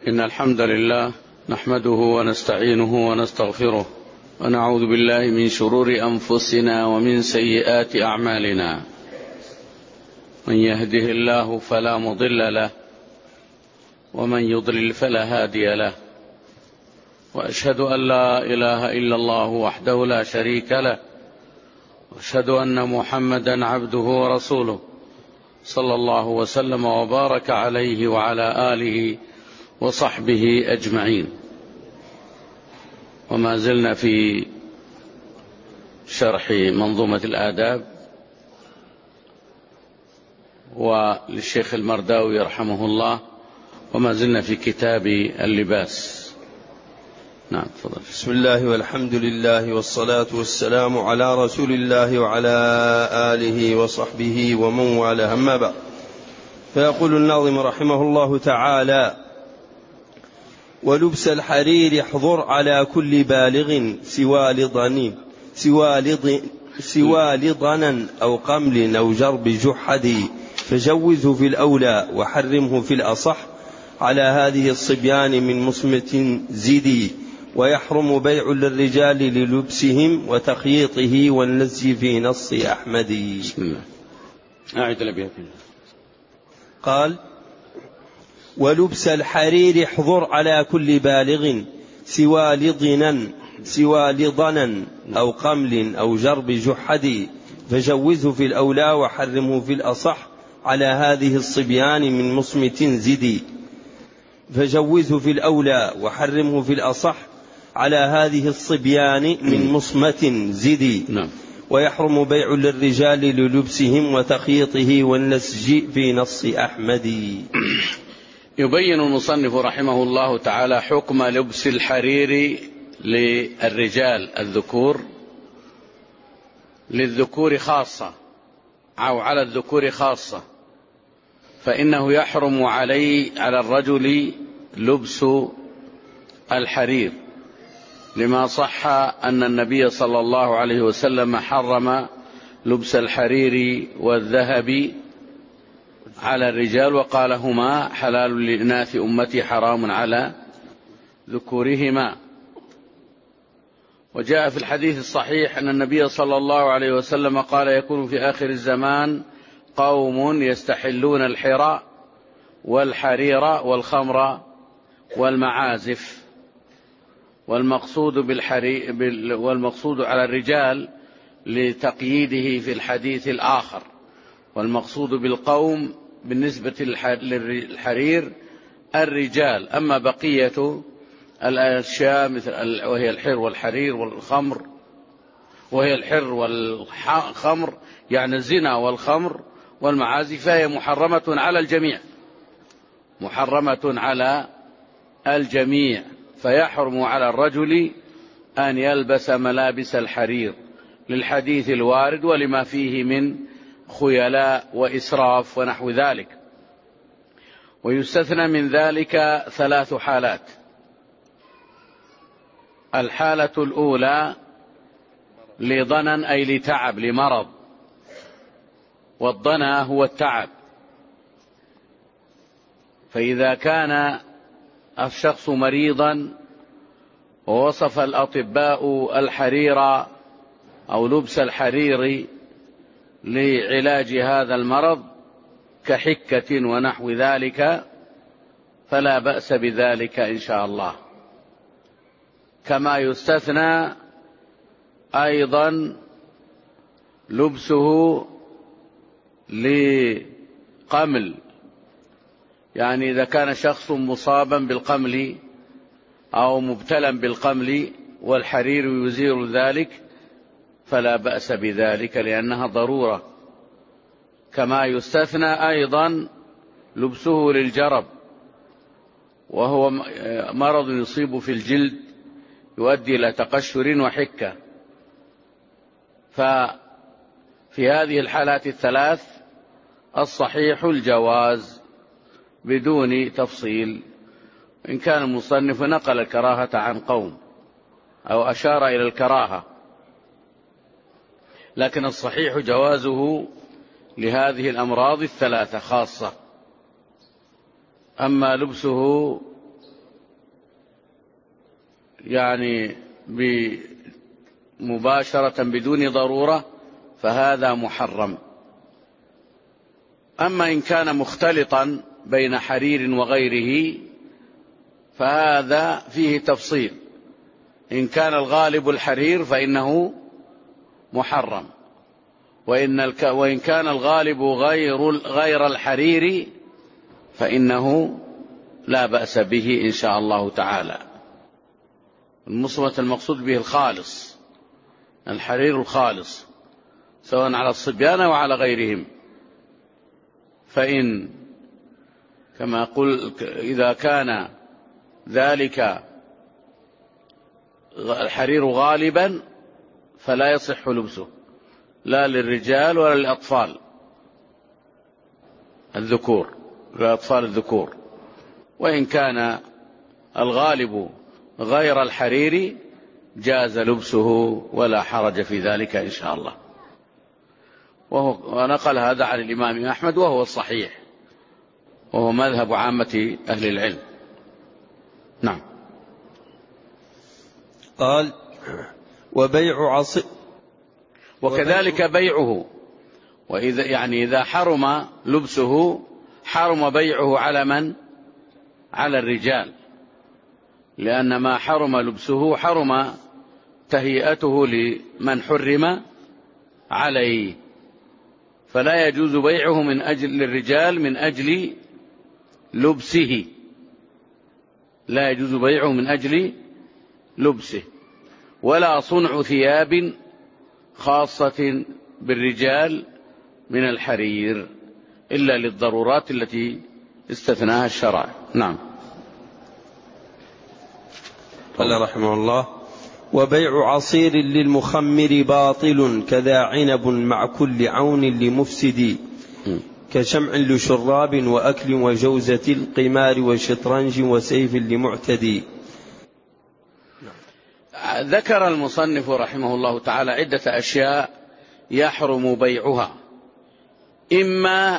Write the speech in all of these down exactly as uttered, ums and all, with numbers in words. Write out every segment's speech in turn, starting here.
إن الحمد لله نحمده ونستعينه ونستغفره ونعوذ بالله من شرور أنفسنا ومن سيئات أعمالنا. من يهده الله فلا مضل له ومن يضلل فلا هادي له، وأشهد أن لا إله إلا الله وحده لا شريك له، وأشهد أن محمدا عبده ورسوله صلى الله وسلم وبارك عليه وعلى آله وصحبه أجمعين. وما زلنا في شرح منظومة الآداب وللشيخ المرداوي رحمه الله، وما زلنا في كتاب اللباس. نعم تفضل. بسم الله والحمد لله والصلاة والسلام على رسول الله وعلى آله وصحبه ومن والاه، أما بعد. فيقول الناظم رحمه الله تعالى: ولبس الحرير يحظر على كل بالغ سوى لضن سوى لض سوى لضنا أو قمل أو جرب جحد، فجوزه في الأولى وحرمه في الأصح، على هذه الصبيان من مسمة زدي، ويحرم بيع للرجال للبسهم وتخييطه والنزي في نص أحمد. بسم الله. أعد الأبيات. قال: ولبس الحرير يحظر على كل بالغ سوى لضنا سوى لضنا أو قمل أو جرب جحد، فجوزه في الأولى وحرمه في الأصح، على هذه الصبيان من مصمت زدي. فجوزه في الأولى وحرمه في الأصح، على هذه الصبيان من مصمة زدي. نعم. ويحرم بيع للرجال للبسهم وتخييطه والنسج في نص أحمد. يبين المصنف رحمه الله تعالى حكم لبس الحرير للرجال الذكور، للذكور خاصة أو على الذكور خاصة، فإنه يحرم علي على الرجل لبس الحرير، لما صح أن النبي صلى الله عليه وسلم حرم لبس الحرير والذهب على الرجال، وقال: هما حلال لإناث أمتي حرام على ذكورهما. وجاء في الحديث الصحيح أن النبي صلى الله عليه وسلم قال: يكون في آخر الزمان قوم يستحلون الحرى والحرير والخمر والمعازف. والمقصود بالحري والمقصود على الرجال لتقييده في الحديث الآخر، والمقصود بالقوم بالنسبة للحرير الرجال. أما بقية الأشياء مثل وهي الحر والحرير والخمر، وهي الحر والخمر يعني الزنا والخمر والمعازف، فهي محرمة على الجميع، محرمة على الجميع. فيحرم على الرجل أن يلبس ملابس الحرير للحديث الوارد ولما فيه من خيلاء وإسراف ونحو ذلك. ويستثنى من ذلك ثلاث حالات. الحالة الأولى لضنا أي لتعب، لمرض، والضنا هو التعب. فإذا كان الشخص مريضا ووصف الأطباء الحرير أو لبس الحرير لعلاج هذا المرض كحكة ونحو ذلك، فلا بأس بذلك إن شاء الله. كما يستثنى أيضا لبسه لقمل، يعني إذا كان شخص مصابا بالقمل أو مبتلا بالقمل والحرير يزيل ذلك، فلا بأس بذلك لأنها ضرورة. كما يستثنى أيضا لبسه للجرب، وهو مرض يصيب في الجلد يؤدي إلى تقشر وحكة. ففي هذه الحالات الثلاث الصحيح الجواز بدون تفصيل. إن كان المصنف نقل الكراهة عن قوم أو أشار إلى الكراهة، لكن الصحيح جوازه لهذه الأمراض الثلاثة خاصة. أما لبسه يعني مباشرة بدون ضرورة فهذا محرم. أما إن كان مختلطا بين حرير وغيره فهذا فيه تفصيل. إن كان الغالب الحرير فإنه محرم، وإن, الك... وإن كان الغالب غير, غير الحرير فإنه لا بأس به إن شاء الله تعالى. المصمت المقصود به الخالص، الحرير الخالص، سواء على الصبيان وعلى غيرهم. فإن كما قل إذا كان ذلك الحرير غالبا فلا يصح لبسه لا للرجال ولا للأطفال الذكور، للأطفال الذكور. وإن كان الغالب غير الحرير جاز لبسه ولا حرج في ذلك إن شاء الله. وهو ونقل هذا عن الإمام أحمد وهو الصحيح، وهو مذهب عامة أهل العلم. نعم. قال وبيع عصير، وكذلك بيعه، وإذا يعني إذا حرم لبسه حرم بيعه على من؟ على الرجال، لأن ما حرم لبسه حرم تهيئته لمن حرم عليه، فلا يجوز بيعه من أجل الرجال من أجل لبسه، لا يجوز بيعه من أجل لبسه، ولا صنع ثياب خاصة بالرجال من الحرير إلا للضرورات التي استثناها الشرع. نعم. قال رحمه الله وبيع عصير للمخمر باطل كذا عنب مع كل عون لمفسد كشمع لشراب وأكل وجوزة القمار وشطرنج وسيف لمعتدي. ذكر المصنف رحمه الله تعالى عدة أشياء يحرم بيعها، إما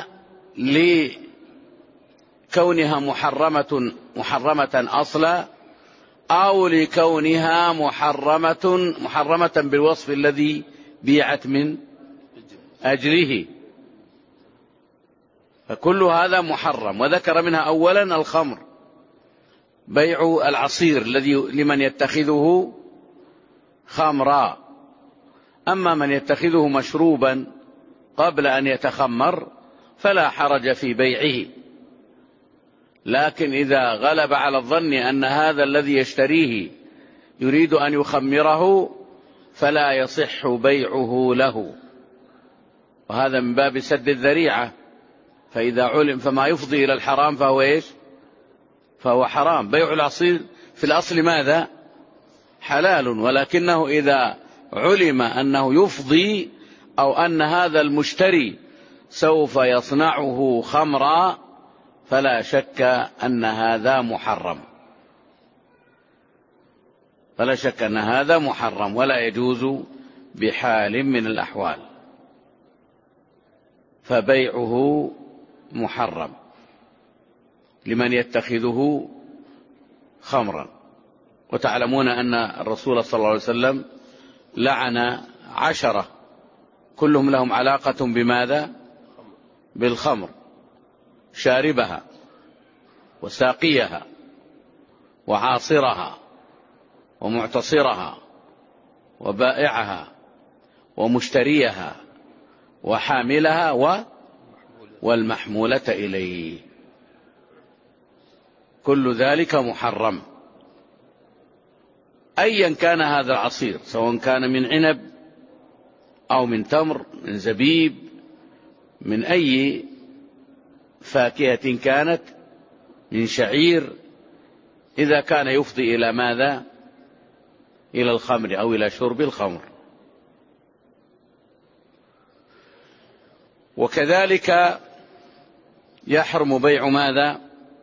لكونها محرمة محرمة أصلا، أو لكونها محرمة محرمة بالوصف الذي بيعت من أجله، فكل هذا محرم. وذكر منها أولا الخمر، بيع العصير الذي لمن يتخذه خمرا. أما من يتخذه مشروبا قبل أن يتخمر فلا حرج في بيعه، لكن إذا غلب على الظن أن هذا الذي يشتريه يريد أن يخمره فلا يصح بيعه له، وهذا من باب سد الذريعة. فإذا علم فما يفضي إلى الحرام فهو إيش؟ فهو حرام. بيع العصير في الأصل ماذا؟ حلال، ولكنه إذا علم أنه يفضي أو أن هذا المشتري سوف يصنعه خمرا فلا شك أن هذا محرم، فلا شك أن هذا محرم ولا يجوز بحال من الأحوال، فبيعه محرم لمن يتخذه خمرا. وتعلمون أن الرسول صلى الله عليه وسلم لعن عشرة كلهم لهم علاقة بماذا؟ بالخمر، شاربها وساقيها وعاصرها ومعتصرها وبائعها ومشتريها وحاملها و والمحمولة إليه، كل ذلك محرم أيا كان هذا العصير، سواء كان من عنب أو من تمر، من زبيب، من أي فاكهة كانت، من شعير، إذا كان يفضي إلى ماذا؟ إلى الخمر أو إلى شرب الخمر. وكذلك يحرم بيع ماذا؟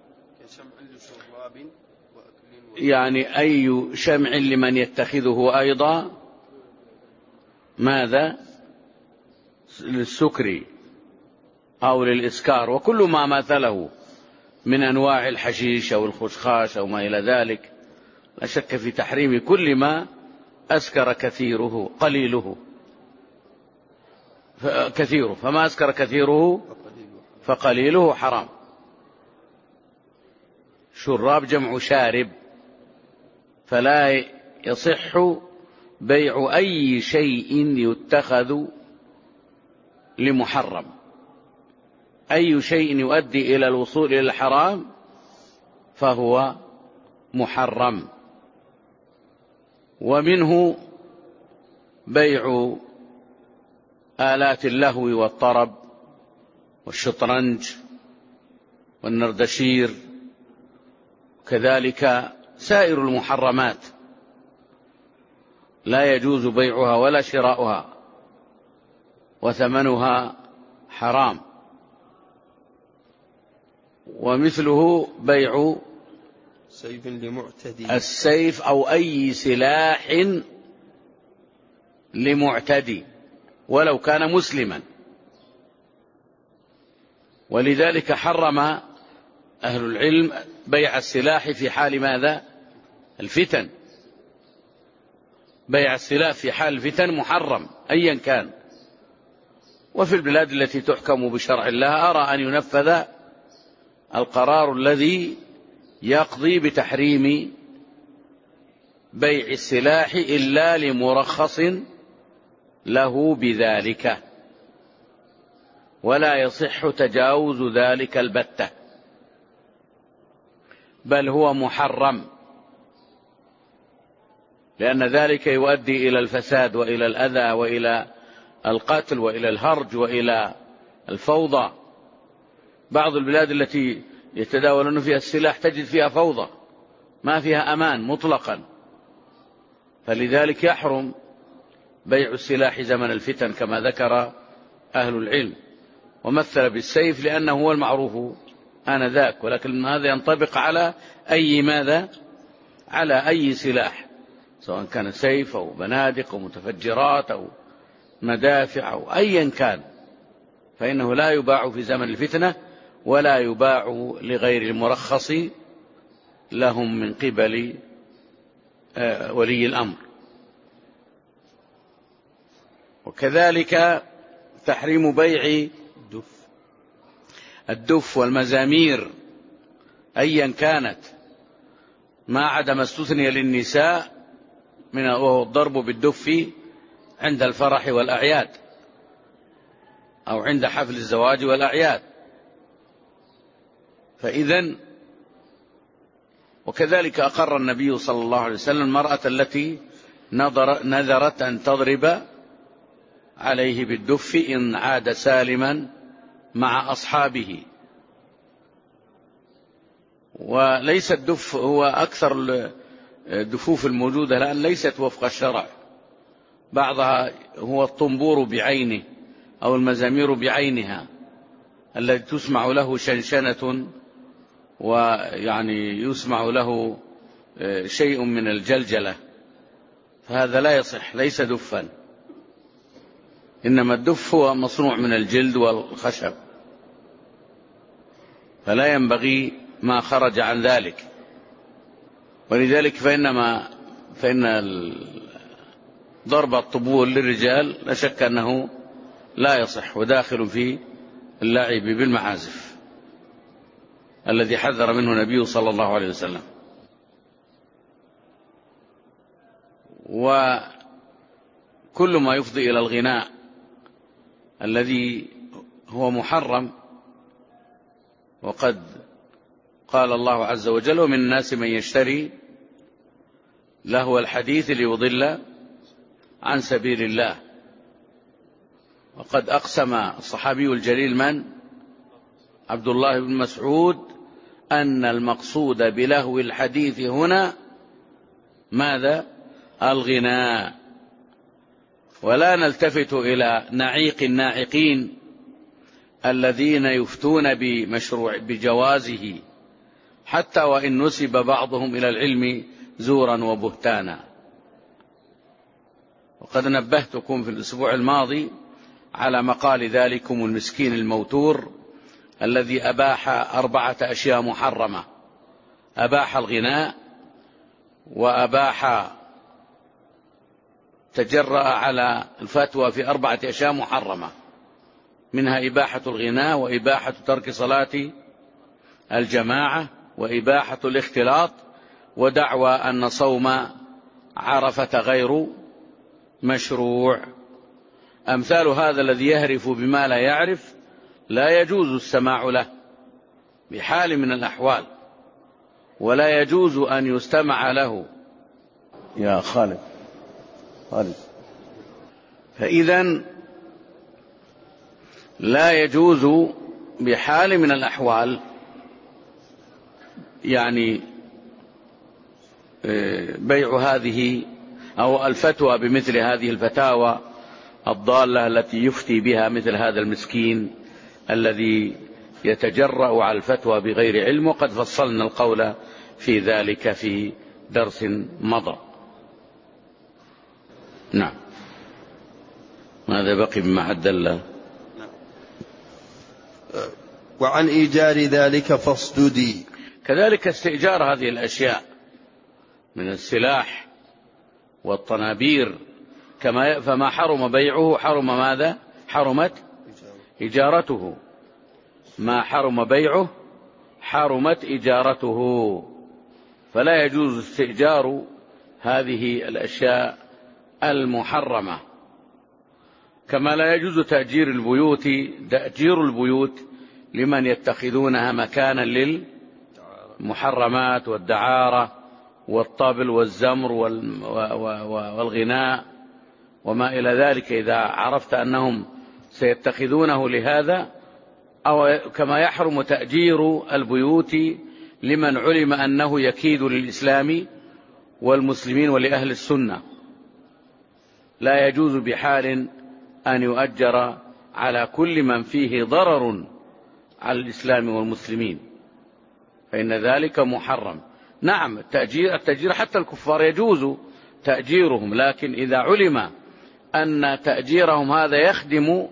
يعني أي شمع لمن يتخذه أيضا ماذا؟ للسكر أو للإسكار، وكل ما مثله من أنواع الحشيش أو الخشخاش أو ما إلى ذلك لا شك في تحريم كل ما أسكر كثيره قليله كثيره، فما أسكر كثيره فقليله حرام. شراب جمع شارب، فلا يصح بيع أي شيء يتخذ لمحرم. أي شيء يؤدي إلى الوصول إلى الحرام فهو محرم. ومنه بيع آلات اللهو والطرب والشطرنج والنردشير، كذلك سائر المحرمات لا يجوز بيعها ولا شراؤها، وثمنها حرام. ومثله بيع سيف لمعتدي، السيف أو أي سلاح لمعتدي ولو كان مسلما. ولذلك حرم أهل العلم بيع السلاح في حال ماذا؟ الفتن. بيع السلاح في حال الفتن محرم أيا كان. وفي البلاد التي تحكم بشرع الله أرى أن ينفذ القرار الذي يقضي بتحريم بيع السلاح إلا لمرخص له بذلك، ولا يصح تجاوز ذلك البتة، بل هو محرم، لأن ذلك يؤدي إلى الفساد وإلى الأذى وإلى القتل وإلى الهرج وإلى الفوضى. بعض البلاد التي يتداولون فيها السلاح تجد فيها فوضى، ما فيها أمان مطلقا، فلذلك يحرم بيع السلاح زمن الفتن كما ذكر أهل العلم. ومثل بالسيف لأنه هو المعروف آنذاك، ولكن هذا ينطبق على أي ماذا؟ على أي سلاح، سواء كان سيف أو بنادق أو متفجرات أو مدافع أو أيا كان، فإنه لا يباع في زمن الفتنة ولا يباع لغير المرخص لهم من قبل ولي الأمر. وكذلك تحريم بيع الدف الدف والمزامير أيا كانت، ما عدا ما استثني للنساء من وهو الضرب بالدف عند الفرح والأعياد أو عند حفل الزواج والأعياد. فإذن وكذلك أقر النبي صلى الله عليه وسلم المرأة التي نظر نذرت أن تضرب عليه بالدف إن عاد سالما مع أصحابه. وليس الدف هو أكثر الدفوف الموجودة الآن ليست وفق الشرع، بعضها هو الطنبور بعينه أو المزامير بعينها الذي تسمع له شنشنة ويعني يسمع له شيء من الجلجلة، فهذا لا يصح، ليس دفا، إنما الدف هو مصنوع من الجلد والخشب، فلا ينبغي ما خرج عن ذلك. ولذلك فإنما فإن ضرب الطبول للرجال لا شك أنه لا يصح، وداخل في اللعب بالمعازف الذي حذر منه النبي صلى الله عليه وسلم. وكل ما يفضي إلى الغناء الذي هو محرم، وقد قال الله عز وجل: ومن الناس من يشتري لهو الحديث ليضل عن سبيل الله. وقد أقسم الصحابي الجليل من؟ عبد الله بن مسعود أن المقصود بلهو الحديث هنا ماذا؟ الغناء. ولا نلتفت إلى نعيق الناعقين الذين يفتون بمشروع بجوازه حتى وإن نسب بعضهم إلى العلم زورا وبهتانا. وقد نبهتكم في الأسبوع الماضي على مقال ذلكم المسكين الموتور الذي أباح أربعة أشياء محرمة: أباح الغناء، وأباح تجرأ على الفتوى في أربعة أشياء محرمة، منها إباحة الغناء، وإباحة ترك صلاة الجماعة، وإباحة الاختلاط، ودعوى أن صوم عرفة غير مشروع. أمثال هذا الذي يهرف بما لا يعرف لا يجوز السماع له بحال من الأحوال، ولا يجوز أن يستمع له. يا خالد خالد فإذا لا يجوز بحال من الأحوال يعني بيع هذه أو الفتوى بمثل هذه الفتاوى الضالة التي يفتي بها مثل هذا المسكين الذي يتجرأ على الفتوى بغير علم، وقد فصلنا القول في ذلك في درس مضى. نعم. ماذا بقي مما عد الله؟ وعن إيجار ذلك فاصددي. كذلك استئجار هذه الأشياء من السلاح والطنابير، كما فما حرم بيعه حرم ماذا؟ حرمت إجارته. ما حرم بيعه حرمت إجارته، فلا يجوز استئجار هذه الأشياء المحرمة. كما لا يجوز تأجير البيوت تأجير البيوت لمن يتخذونها مكانا للمحرمات والدعارة والطبل والزمر والغناء وما إلى ذلك، إذا عرفت أنهم سيتخذونه لهذا. أو كما يحرم تأجير البيوت لمن علم أنه يكيد للإسلام والمسلمين ولأهل السنة، لا يجوز بحال أن يؤجر على كل من فيه ضرر على الإسلام والمسلمين، فإن ذلك محرم. نعم، التأجير, التأجير حتى الكفار يجوز تأجيرهم، لكن إذا علم أن تأجيرهم هذا يخدم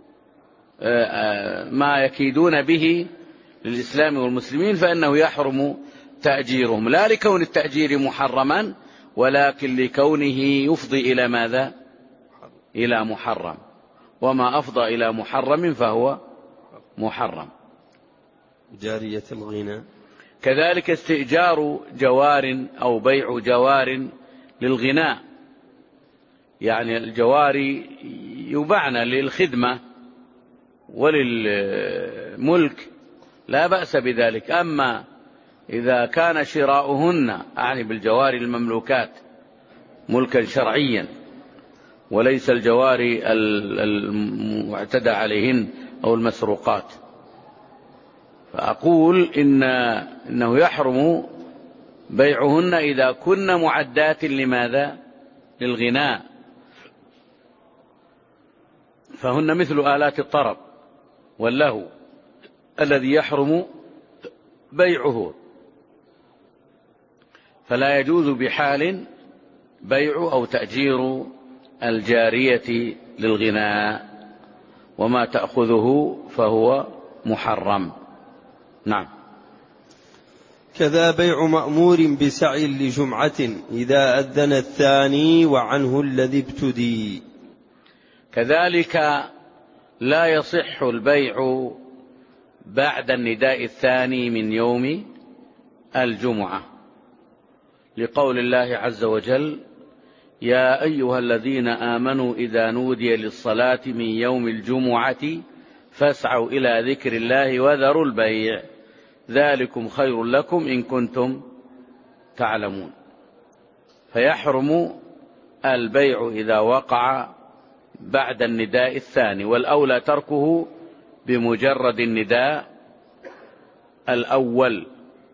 ما يكيدون به للإسلام والمسلمين فإنه يحرم تأجيرهم، لا لكون التأجير محرما، ولكن لكونه يفضي إلى ماذا؟ إلى محرم، وما أفضى إلى محرم فهو محرم. جارية الغناء كذلك استئجار جوار أو بيع جوار للغناء، يعني الجواري يباعن للخدمة وللملك لا بأس بذلك. أما إذا كان شراؤهن أعني بالجواري المملوكات ملكا شرعيا وليس الجواري المعتدى عليهن أو المسروقات، فأقول إن إنه يحرم بيعهن إذا كن معدات لماذا؟ للغناء، فهن مثل آلات الطرب واللهو الذي يحرم بيعه، فلا يجوز بحال بيع أو تأجير الجارية للغناء، وما تأخذه فهو محرم. نعم. كذا بيع مأمور بسعي لجمعة إذا أذن الثاني وعنه الذي ابتدي. كذلك لا يصح البيع بعد النداء الثاني من يوم الجمعة، لقول الله عز وجل: يا أيها الذين آمنوا إذا نودي للصلاة من يوم الجمعة فاسعوا إلى ذكر الله وذروا البيع ذلكم خير لكم إن كنتم تعلمون. فيحرم البيع إذا وقع بعد النداء الثاني، والأولى تركه بمجرد النداء الأول.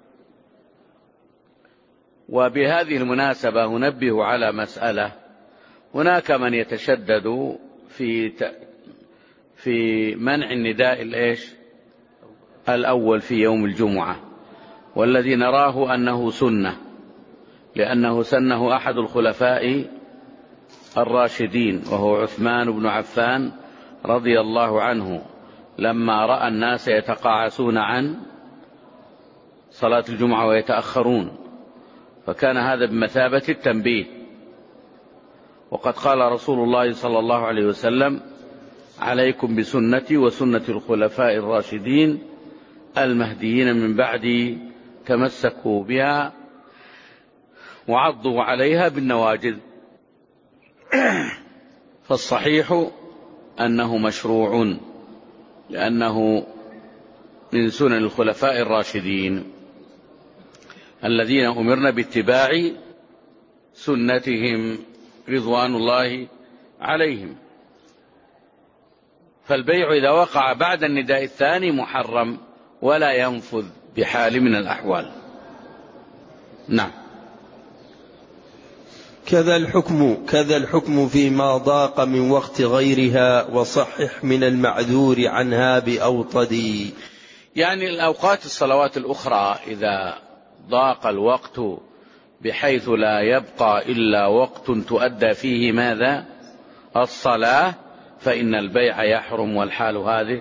وبهذه المناسبة ننبه على مسألة: هناك من يتشدد في في منع النداء الإيش الأول في يوم الجمعة، والذي نراه أنه سنة، لأنه سنه أحد الخلفاء الراشدين وهو عثمان بن عفان رضي الله عنه، لما رأى الناس يتقاعسون عن صلاة الجمعة ويتأخرون، فكان هذا بمثابة التنبيه. وقد قال رسول الله صلى الله عليه وسلم: عليكم بسنتي وسنة الخلفاء الراشدين المهديين من بعدي، تمسكوا بها وعضوا عليها بالنواجذ. فالصحيح أنه مشروع، لأنه من سنن الخلفاء الراشدين الذين أمرنا باتباع سنتهم رضوان الله عليهم. فالبيع إذا وقع بعد النداء الثاني محرم ولا ينفذ بحال من الأحوال. نعم. كذا الحكم كذا الحكم فيما ضاق من وقت غيرها، وصحح من المعذور عنها بأوطدي. يعني الأوقات الصلوات الأخرى إذا ضاق الوقت بحيث لا يبقى إلا وقت تؤدى فيه ماذا؟ الصلاة، فإن البيع يحرم والحال هذه.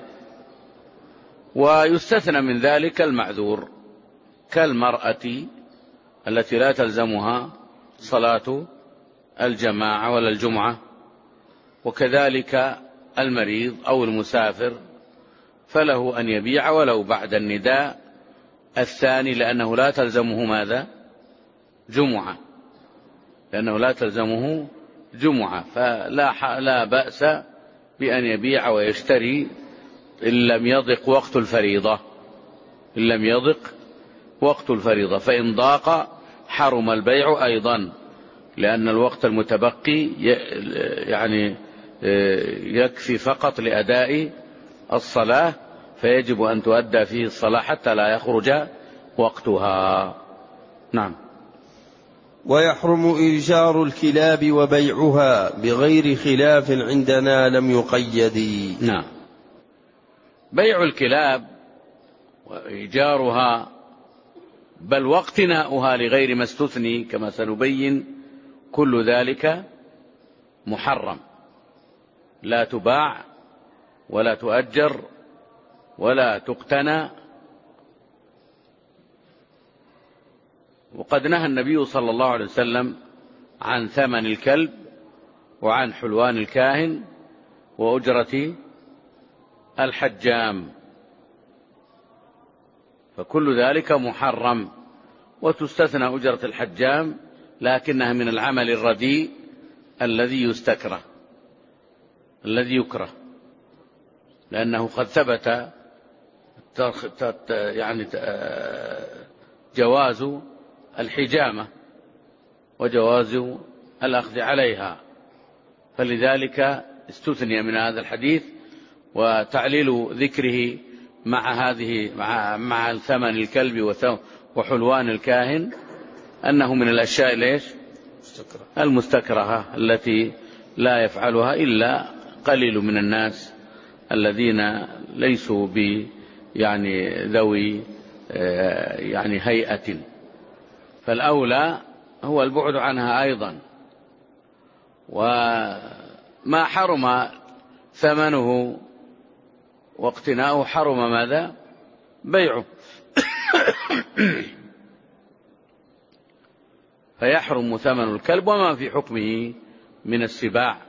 ويستثنى من ذلك المعذور كالمرأة التي لا تلزمها صلاة الجماعة ولا الجمعة، وكذلك المريض أو المسافر، فله أن يبيع ولو بعد النداء الثاني، لأنه لا تلزمه ماذا؟ جمعة، لأنه لا تلزمه جمعة، فلا لا بأس بأن يبيع ويشتري إن لم يضق وقت الفريضة، إن لم يضق وقت الفريضة. فإن ضاق حرم البيع أيضا، لأن الوقت المتبقي يعني يكفي فقط لأداء الصلاة، فيجب أن تؤدى فيه الصلاة حتى لا يخرج وقتها. نعم. ويحرم إيجار الكلاب وبيعها بغير خلاف عندنا لم يقيد. نعم. بيع الكلاب وإيجارها بل واقتناؤها لغير ما استثني كما سنبين، كل ذلك محرم، لا تباع ولا تؤجر ولا تقتنى. وقد نهى النبي صلى الله عليه وسلم عن ثمن الكلب وعن حلوان الكاهن وأجرة الحجام، فكل ذلك محرم. وتستثنى أجرة الحجام، لكنها من العمل الرديء الذي يستكره الذي يكره، لأنه قد ثبت يعني جواز الحجامة وجواز الأخذ عليها، فلذلك استثني من هذا الحديث. وتعليل ذكره مع هذه مع مع ثمن الكلب وحلوان الكاهن أنه من الأشياء ليش المستكرهة التي لا يفعلها إلا قليل من الناس الذين ليسوا ب يعني ذوي يعني هيئة، فالأولى هو البعد عنها أيضا. وما حرم ثمنه واقتناؤه حرم ماذا؟ بيعه. فيحرم ثمن الكلب وما في حكمه من السباع.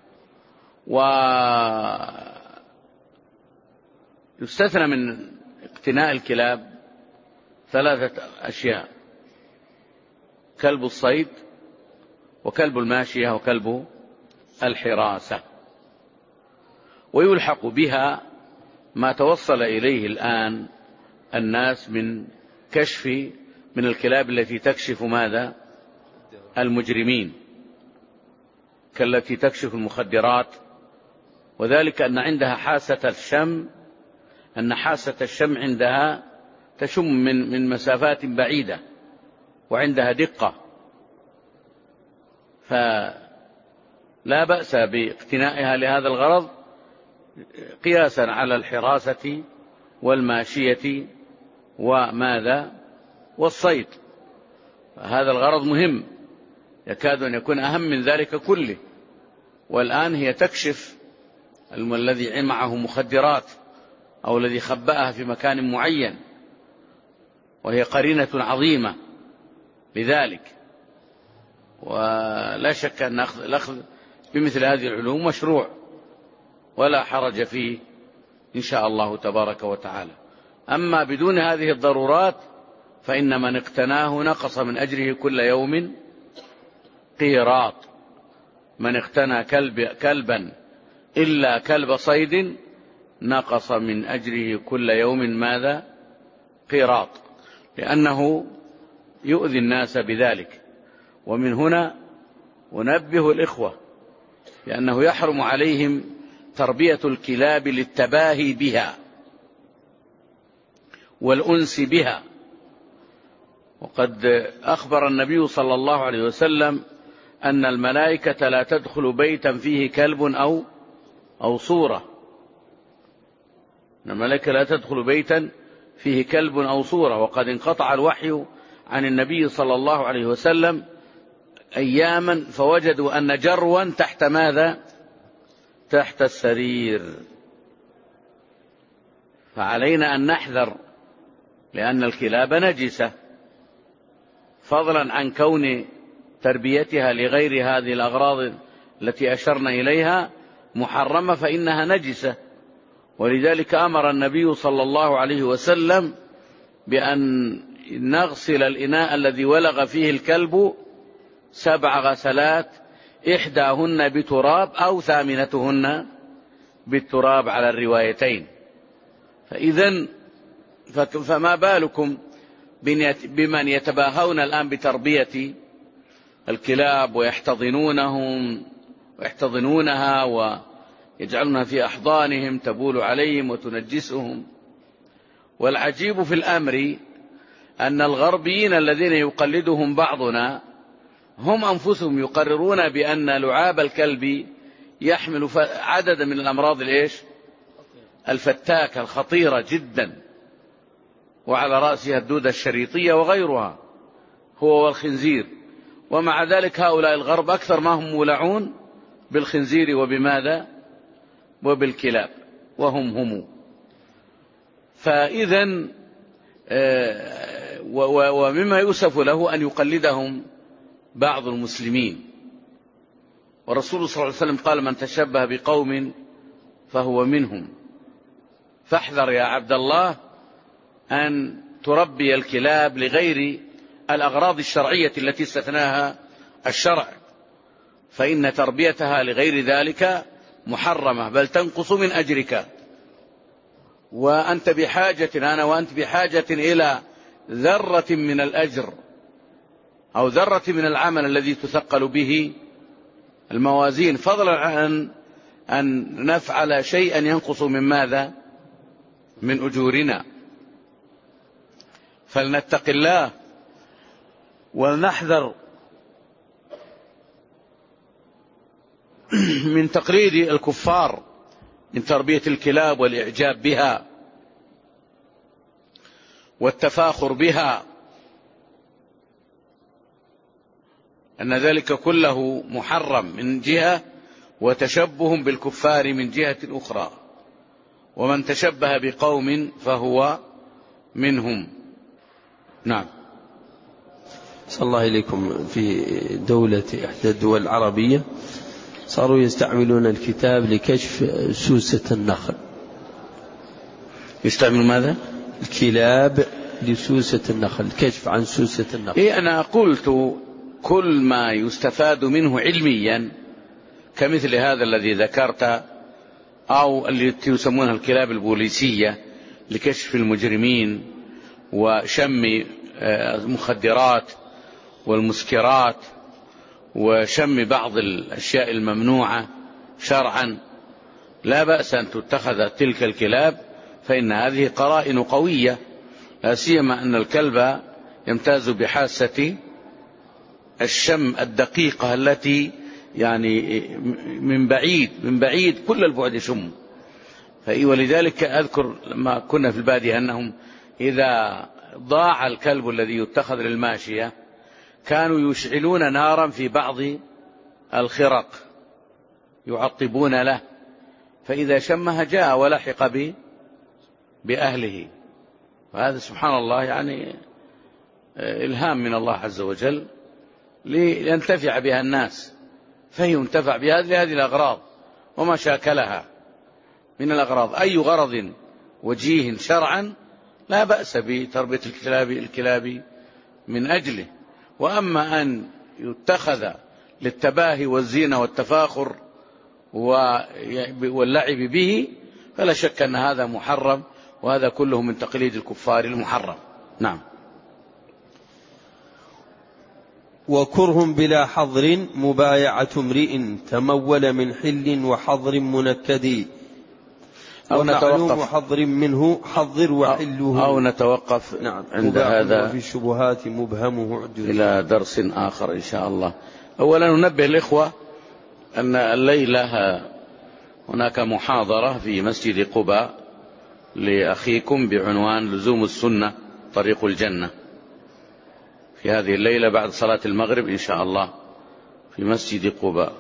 ويستثنى من اقتناء الكلاب ثلاثة أشياء: كلب الصيد وكلب الماشية وكلب الحراسة. ويلحق بها ما توصل إليه الآن الناس من كشف من الكلاب التي تكشف ماذا؟ المجرمين، كالتي تكشف المخدرات، وذلك أن عندها حاسة الشم أن حاسة الشم عندها تشم من من مسافات بعيدة، وعندها دقة، فلا بأس باقتنائها لهذا الغرض قياسا على الحراسة والماشية وماذا والصيد. هذا الغرض مهم، يكاد أن يكون أهم من ذلك كله. والآن هي تكشف الذي معه مخدرات أو الذي خبأها في مكان معين، وهي قرينة عظيمة بذلك. ولا شك أن الأخذ بمثل هذه العلوم مشروع ولا حرج فيه إن شاء الله تبارك وتعالى. أما بدون هذه الضرورات فإن من اقتناه نقص من أجره كل يوم قيراط. من اقتنى كلب كلبا إلا كلب صيد نقص من أجره كل يوم ماذا؟ قيراط، لأنه يؤذي الناس بذلك. ومن هنا أنبه الإخوة لأنه يحرم عليهم تربية الكلاب للتباهي بها والأنس بها. وقد أخبر النبي صلى الله عليه وسلم أن الملائكة لا تدخل بيتا فيه كلب أو أو صورة. الملائكة لا تدخل بيتا فيه كلب أو صورة. وقد انقطع الوحي عن النبي صلى الله عليه وسلم أياما فوجدوا أن جروا تحت ماذا؟ تحت السرير. فعلينا أن نحذر، لأن الكلاب نجسة، فضلا عن كون تربيتها لغير هذه الأغراض التي أشرنا إليها محرمة، فإنها نجسة. ولذلك أمر النبي صلى الله عليه وسلم بأن نغسل الإناء الذي ولغ فيه الكلب سبع غسلات، إحداهن بتراب أو ثامنتهن بالتراب على الروايتين. فإذن فما بالكم بمن يتباهون الآن بتربية الكلاب ويحتضنونهم ويحتضنونها ويجعلونها في أحضانهم تبول عليهم وتنجسهم. والعجيب في الأمر أن الغربيين الذين يقلدهم بعضنا هم أنفسهم يقررون بأن لعاب الكلب يحمل عددا من الأمراض الإيش؟ الفتاكة الخطيرة جدا، وعلى رأسها الدودة الشريطية وغيرها، هو والخنزير. ومع ذلك هؤلاء الغرب أكثر ما هم مولعون بالخنزير وبماذا؟ وبالكلاب، وهم هم. فإذا ومما يؤسف له أن يقلدهم بعض المسلمين. والرسول صلى الله عليه وسلم قال: من تشبه بقوم فهو منهم. فاحذر يا عبد الله أن تربي الكلاب لغير الأغراض الشرعية التي استثناها الشرع، فإن تربيتها لغير ذلك محرمة، بل تنقص من أجرك. وأنت بحاجة، أنا وأنت بحاجة إلى ذرة من الأجر أو ذرة من العمل الذي تثقل به الموازين، فضلا عن أن نفعل شيئا ينقص من ماذا؟ من أجورنا. فلنتق الله ولنحذر من تقليد الكفار من تربية الكلاب والإعجاب بها والتفاخر بها، أن ذلك كله محرم من جهة، وتشبه بالكفار من جهة أخرى. ومن تشبه بقوم فهو منهم. نعم. صلى الله إليكم. في دولة إحدى الدول العربية صاروا يستعملون الكتاب لكشف سوسة النخل. يستعملون ماذا؟ الكلاب لسوسة النخل، الكشف عن سوسة النخل. إيه، أنا قلت كل ما يستفاد منه علميا كمثل هذا الذي ذكرت، أو اللي يسمونها الكلاب البوليسية لكشف المجرمين وشم المخدرات والمسكرات وشم بعض الأشياء الممنوعة شرعا، لا بأس أن تتخذ تلك الكلاب، فإن هذه قرائن قوية، لا سيما أن الكلب يمتاز بحاسة الشم الدقيقة التي يعني من بعيد من بعيد كل البعد يشم. ولذلك أذكر لما كنا في البادية أنهم إذا ضاع الكلب الذي يتخذ للماشية كانوا يشعلون نارا في بعض الخرق يعطبون له، فإذا شمها جاء ولحق بأهله. وهذا سبحان الله يعني إلهام من الله عز وجل لينتفع بها الناس، فهي ينتفع بها لهذه الأغراض وما شاكلها من الأغراض. أي غرض وجيه شرعا لا بأس بتربية الكلاب الكلاب من أجله. وأما أن يتخذ للتباهي والزينة والتفاخر واللعب به فلا شك أن هذا محرم، وهذا كله من تقليد الكفار المحرم. نعم. وكره بلا حظر مبايعة امرئ تمول من حل وحظر منكد، ومعلوم حظر منه حظر وحله. أو نتوقف نعم عند هذا في الشبهات مبهمه عدل إلى درس آخر إن شاء الله. أولا ننبه الإخوة أن الليلة هناك محاضرة في مسجد قباء لأخيكم بعنوان لزوم السنة طريق الجنة، في هذه الليلة بعد صلاة المغرب إن شاء الله في مسجد قباء.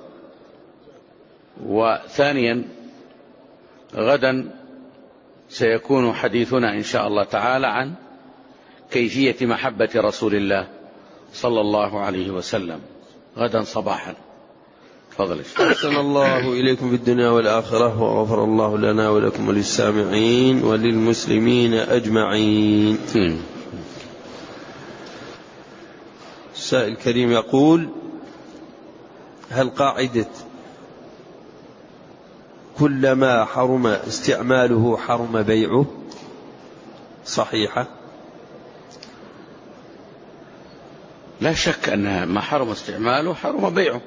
وثانيا غدا سيكون حديثنا إن شاء الله تعالى عن كيفية محبة رسول الله صلى الله عليه وسلم غدا صباحا. تفضل. أحسن الله إليكم في الدنيا والآخرة، وغفر الله لنا ولكم وللسامعين وللمسلمين أجمعين. السائل الكريم يقول: هل قاعدة كلما حرم استعماله حرم بيعه صحيحة؟ لا شك أن ما حرم استعماله حرم بيعه،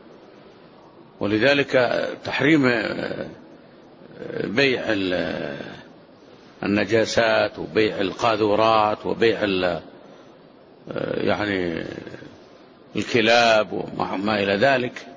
ولذلك تحريم بيع النجاسات وبيع القاذورات وبيع يعني الكلاب وما إلى ذلك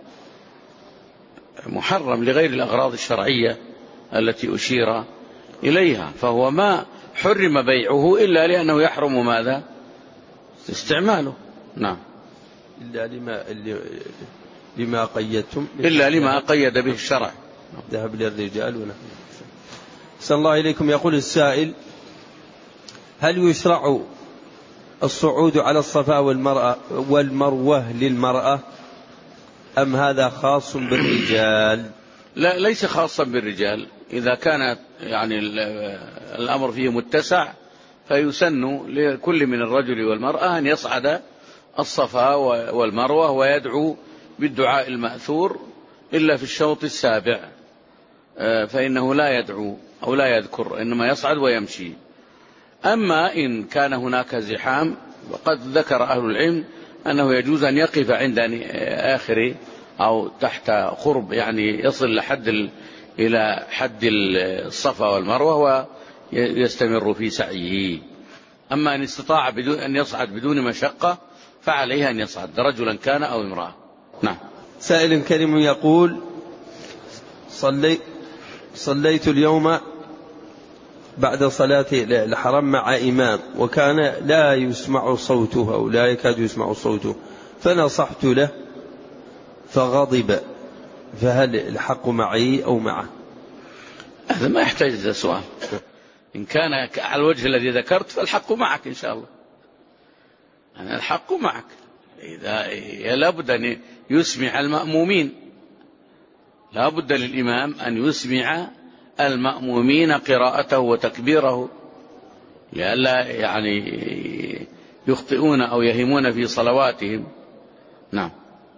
محرم لغير الأغراض الشرعية التي أشير إليها، فهو ما حرم بيعه إلا لأنه يحرم ماذا؟ استعماله. نعم. إلا لما لما قيدتم إلا لما قيد به الشرع. ذهب للرجال ونحن. صلى الله إليكم. يقول السائل: هل يشرع الصعود على الصفا والمرأة والمروة للمرأة أم هذا خاص بالرجال؟ لا، ليس خاصا بالرجال. إذا كان يعني الأمر فيه متسع فيسن لكل من الرجل والمرأة أن يصعد الصفا والمروة ويدعو بالدعاء المأثور، إلا في الشوط السابع فإنه لا يدعو أو لا يذكر، إنما يصعد ويمشي. أما إن كان هناك زحام وقد ذكر أهل العلم أنه يجوز أن يقف عند آخر أو تحت قرب يعني يصل لحد إلى حد الصفا والمروة ويستمر في سعيه. أما إن استطاع بدون أن يصعد بدون مشقة فعليه أن يصعد، رجلا كان أو امرأة. نعم. سائل كريم يقول: صلي صليت اليوم بعد صلاة الحرم مع إمام وكان لا يسمع صوته أو لا يكاد يسمع صوته، فنصحت له فغضب، فهل الحق معي أو معه؟ هذا ما يحتاج إلى سؤال. إن كان على الوجه الذي ذكرت فالحق معك إن شاء الله. أنا الحق معك. إذا لابد أن يسمع المأمومين، لابد للإمام أن يسمع المأمومين قراءته وتكبيره لئلا يعني يخطئون أو يهمون في صلواتهم. نعم.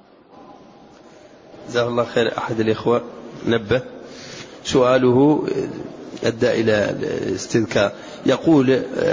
جزاه الله خير. أحد الإخوة نبه سؤاله أدى إلى الاستذكار، يقول: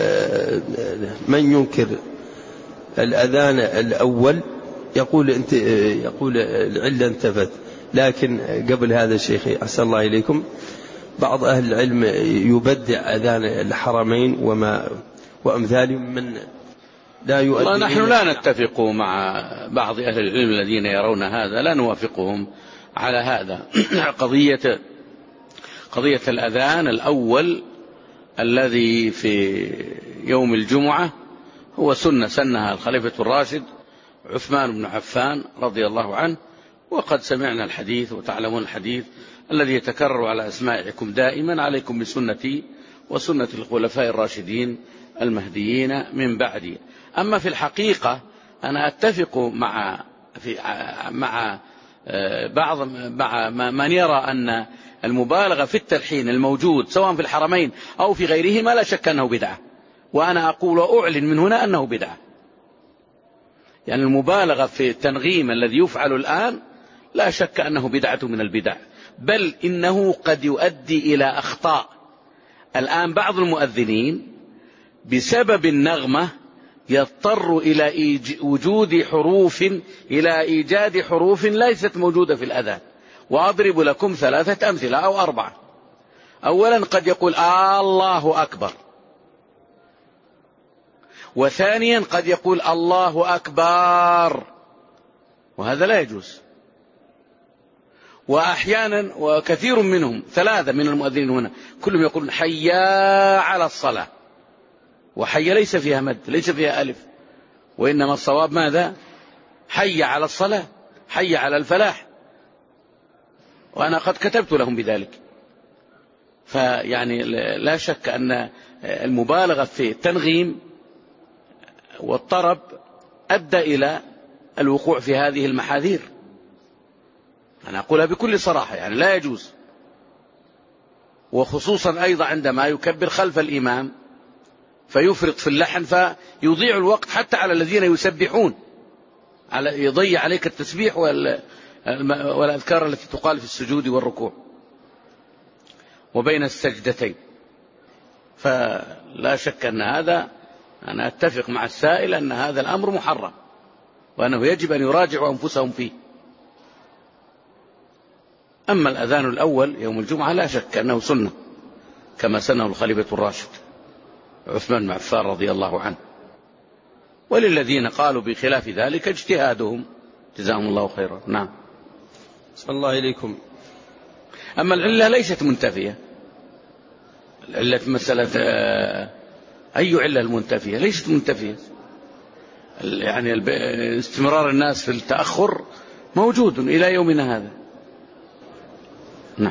من ينكر الأذان الأول يقول أنت يقول العلة انتفت، لكن قبل هذا الشيخ أحسن الله إليكم بعض أهل العلم يبدع أذان الحرمين وما وأمثالهم من لا يؤدي. نحن لا نتفق مع بعض أهل العلم الذين يرون هذا، لا نوافقهم على هذا. قضية قضية الأذان الأول الذي في يوم الجمعة هو سنة سنها الخليفة الراشد عثمان بن عفان رضي الله عنه، وقد سمعنا الحديث وتعلمون الحديث الذي يتكرر على أسماعكم دائما: عليكم بسنتي وسنة الخلفاء الراشدين المهديين من بعدي. أما في الحقيقة أنا أتفق مع في مع بعض مع من يرى أن المبالغة في التلحين الموجود سواء في الحرمين أو في غيرهما لا شك أنه بدعة، وأنا أقول وأعلن من هنا أنه بدعة. يعني المبالغة في التنغيم الذي يفعل الآن لا شك أنه بدعة من البدع، بل إنه قد يؤدي إلى أخطاء. الآن بعض المؤذنين بسبب النغمة يضطر إلى وجود حروف إلى إيجاد حروف ليست موجودة في الأذان. وأضرب لكم ثلاثة أمثلة أو أربعة. أولا قد يقول آه الله أكبر، وثانيا قد يقول الله أكبر، وهذا لا يجوز. وأحيانا وكثير منهم ثلاثة من المؤذنين هنا كلهم يقولون حي على الصلاة، وحي ليس فيها مد ليس فيها ألف، وإنما الصواب ماذا؟ حي على الصلاة، حي على الفلاح، وأنا قد كتبت لهم بذلك. فيعني لا شك أن المبالغة في التنغيم والطرب أدى إلى الوقوع في هذه المحاذير. أنا أقولها بكل صراحة، يعني لا يجوز. وخصوصا أيضا عندما يكبر خلف الإمام فيفرط في اللحن فيضيع الوقت حتى على الذين يسبحون، على يضيع عليك التسبيح والأذكار التي تقال في السجود والركوع وبين السجدتين. فلا شك أن هذا، أنا أتفق مع السائل أن هذا الأمر محرم، وأنه يجب أن يراجعوا أنفسهم فيه. أما الأذان الأول يوم الجمعة لا شك أنه سنة كما سنه الخليفة الراشد عثمان بن عفان رضي الله عنه، وللذين قالوا بخلاف ذلك اجتهادهم جزاهم الله خيرا. نعم. بسم الله إليكم. أما العلة ليست منتفية، العلة مسألة أي علة المنتفية ليست منتفية، يعني استمرار الناس في التأخر موجود إلى يومنا هذا. نعم.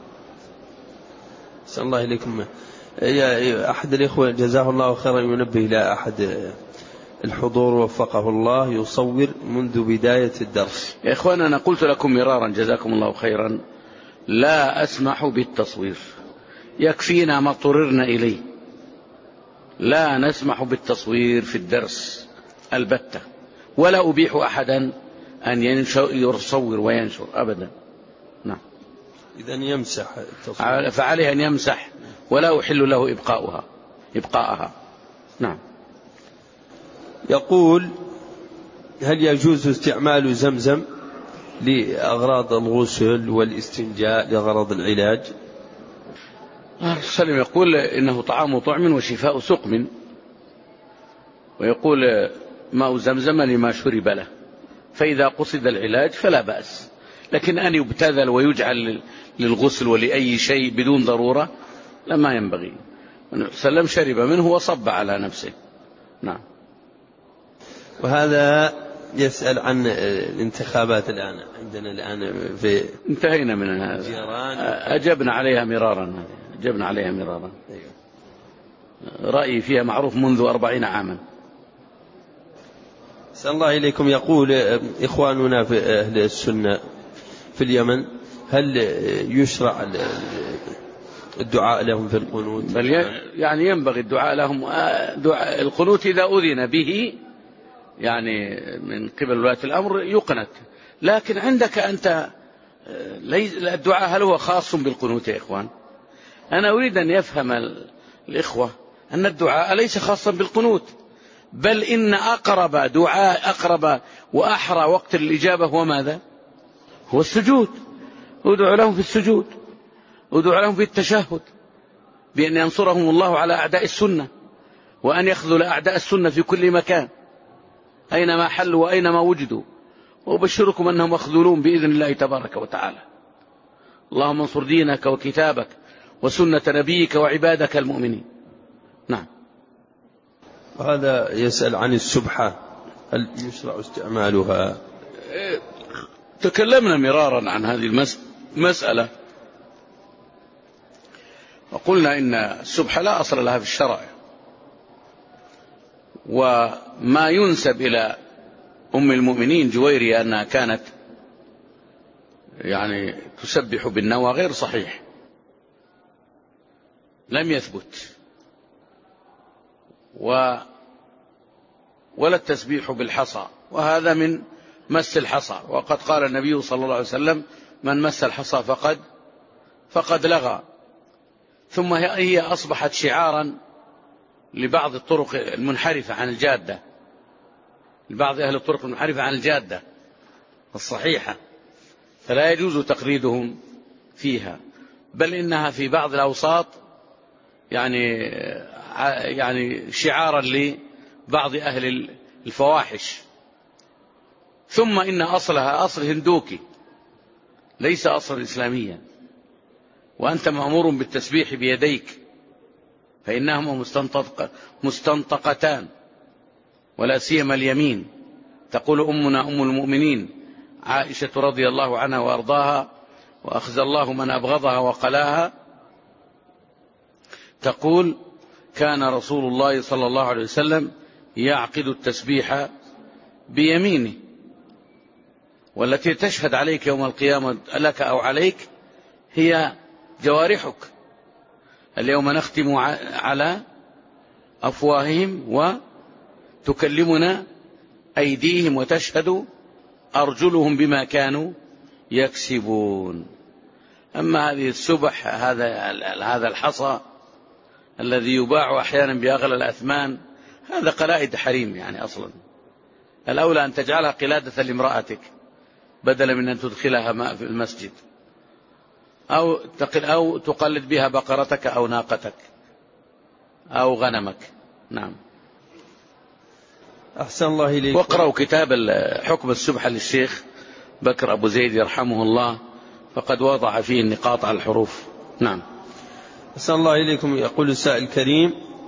بسم الله إليكم. يا أحد الإخوة جزاه الله خيرا ينبه إلى أحد الحضور وفقه الله يصور منذ بداية الدرس. يا إخوان أنا قلت لكم مرارا جزاكم الله خيرا لا أسمح بالتصوير، يكفينا ما اضطررنا إليه، لا نسمح بالتصوير في الدرس البتة، ولا أبيح أحدا أن يصور وينشر أبدا. نعم. إذن يمسح التصوير، فعليه أن يمسح ولا أحل له إبقاؤها إبقاءها. نعم. يقول هل يجوز استعمال زمزم لأغراض الغسل والاستنجاء لغرض العلاج؟ الرسول يقول إنه طعام طعم وشفاء سقم، ويقول ماء زمزم لما شرب له، فإذا قصد العلاج فلا بأس، لكن أن يبتذل ويجعل للغسل ولأي شيء بدون ضرورة لما ينبغي. النبي صلى الله عليه وسلم شرب منه وصب على نفسه. نعم. وهذا يسأل عن الانتخابات الآن عندنا الآن في انتهينا من هذا، أجبنا عليها مرارا أجبنا عليها مرارا رأيي فيها معروف منذ أربعين عاما. سأل الله إليكم. يقول إخواننا في أهل السنة في اليمن هل يشرع الدعاء لهم في القنوت؟ بل يعني ينبغي الدعاء لهم. دعاء القنوت إذا أذن به يعني من قبل ولاة الأمر يقنت، لكن عندك أنت الدعاء هل هو خاص بالقنوت يا إخوان؟ أنا أريد أن يفهم الإخوة أن الدعاء ليس خاصا بالقنوت، بل إن أقرب دعاء أقرب وأحرى وقت الإجابة هو ماذا؟ هو السجود. ادعوا لهم في السجود، ادعوا لهم في التشهد بأن ينصرهم الله على أعداء السنة، وأن يخذل أعداء السنة في كل مكان أينما حلوا وأينما وجدوا، وأبشركم أنهم مخذولون بإذن الله تبارك وتعالى. اللهم انصر دينك وكتابك وسنة نبيك وعبادك المؤمنين. نعم. وهذا يسأل عن السبحة هل يشرع استعمالها؟ تكلمنا مرارا عن هذه المسألة وقلنا إن السبحة لا أصل لها في الشرع، وما ينسب إلى أم المؤمنين جويرية أنها كانت يعني تسبح بالنوى غير صحيح، لم يثبت، و ولا التسبيح بالحصى، وهذا من مس الحصى، وقد قال النبي صلى الله عليه وسلم من مس الحصى فقد فقد لغى. ثم هي أصبحت شعارا لبعض الطرق المنحرفة عن الجادة، لبعض أهل الطرق المنحرفة عن الجادة الصحيحة، فلا يجوز تقليدهم فيها، بل إنها في بعض الأوساط يعني يعني شعارا لبعض أهل الفواحش. ثم إن أصلها أصل هندوكي ليس أصل إسلاميا، وأنت مأمور بالتسبيح بيديك فإنهما مستنطق مستنطقتان، ولا سيما اليمين. تقول أمنا أم المؤمنين عائشة رضي الله عنها وأرضاها وأخزى الله من أبغضها وقلاها، تقول كان رسول الله صلى الله عليه وسلم يعقد التسبيح بيمينه، والتي تشهد عليك يوم القيامة لك أو عليك هي جوارحك. اليوم نختم على أفواههم وتكلمنا أيديهم وتشهد أرجلهم بما كانوا يكسبون. أما هذه السبح، هذا هذا الحصى الذي يباع أحيانا بأغلى الأثمان، هذا قلائد حريم يعني أصلا. الأولى أن تجعلها قلادة لامرأتك بدلا من أن تدخلها ماء في المسجد، أو أو تقلد بها بقرتك أو ناقتك أو غنمك. نعم. أحسن الله إليك. واقرأوا كتاب حكم السبحة للشيخ بكر أبو زيد يرحمه الله، فقد وضع فيه النقاط على الحروف. نعم. أحسن الله إليكم. يقول السائل الكريم،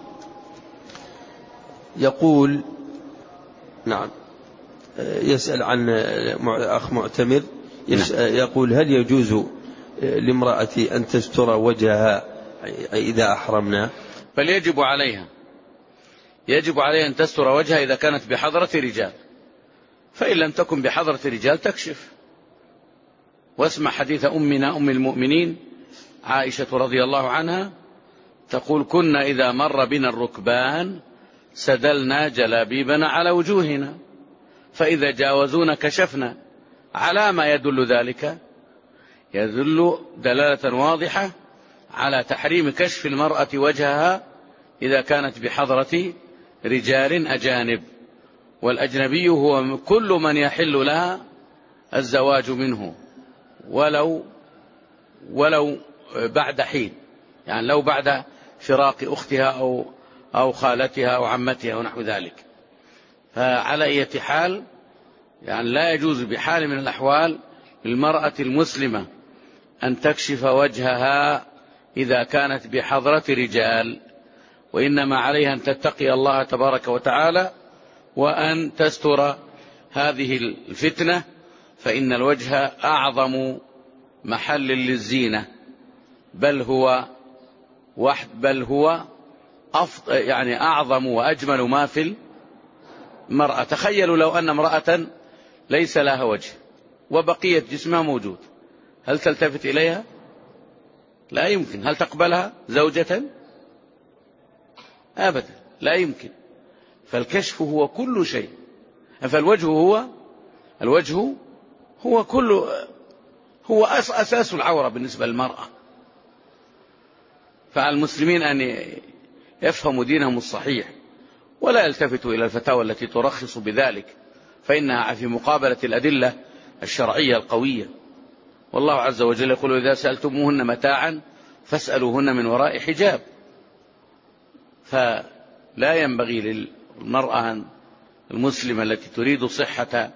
يقول نعم يسأل عن أخ معتمر، يقول هل يجوز لامرأتي أن تستر وجهها إذا أحرمنا؟ بل يجب عليها يجب عليها أن تستر وجهها إذا كانت بحضرة رجال، فإن لم تكن بحضرة رجال تكشف. واسمع حديث أمنا أم المؤمنين عائشة رضي الله عنها تقول كنا إذا مر بنا الركبان سدلنا جلابيبنا على وجوهنا، فإذا جاوزونا كشفنا. على ما يدل ذلك؟ يدل دلالة واضحة على تحريم كشف المرأة وجهها إذا كانت بحضرة رجال أجانب، والأجنبي هو كل من يحل لها الزواج منه ولو ولو بعد حين، يعني لو بعد فراق أختها أو أو خالتها أو عمتها ونحو ذلك. فعلى أي حال يعني لا يجوز بحال من الأحوال للمرأة المسلمة أن تكشف وجهها إذا كانت بحضرة رجال، وإنما عليها أن تتقي الله تبارك وتعالى وأن تستر هذه الفتنة، فإن الوجه أعظم محل للزينة، بل هو واحد بل هو أفضل يعني أعظم وأجمل ما في المرأة. تخيلوا لو أن امرأة ليس لها وجه وبقية جسمها موجود، هل تلتفت إليها؟ لا يمكن. هل تقبلها زوجة؟ أبدا لا يمكن. فالكشف هو كل شيء، فالوجه هو الوجه هو كل هو أساس العورة بالنسبة للمرأة. فعلى المسلمين أن يفهموا دينهم الصحيح ولا يلتفتوا إلى الفتاوى التي ترخص بذلك، فإنها في مقابلة الأدلة الشرعية القوية. والله عز وجل يقول إذا سألتموهن متاعا فاسألوهن من وراء حجاب. فلا ينبغي للمرأة المسلمة التي تريد صحة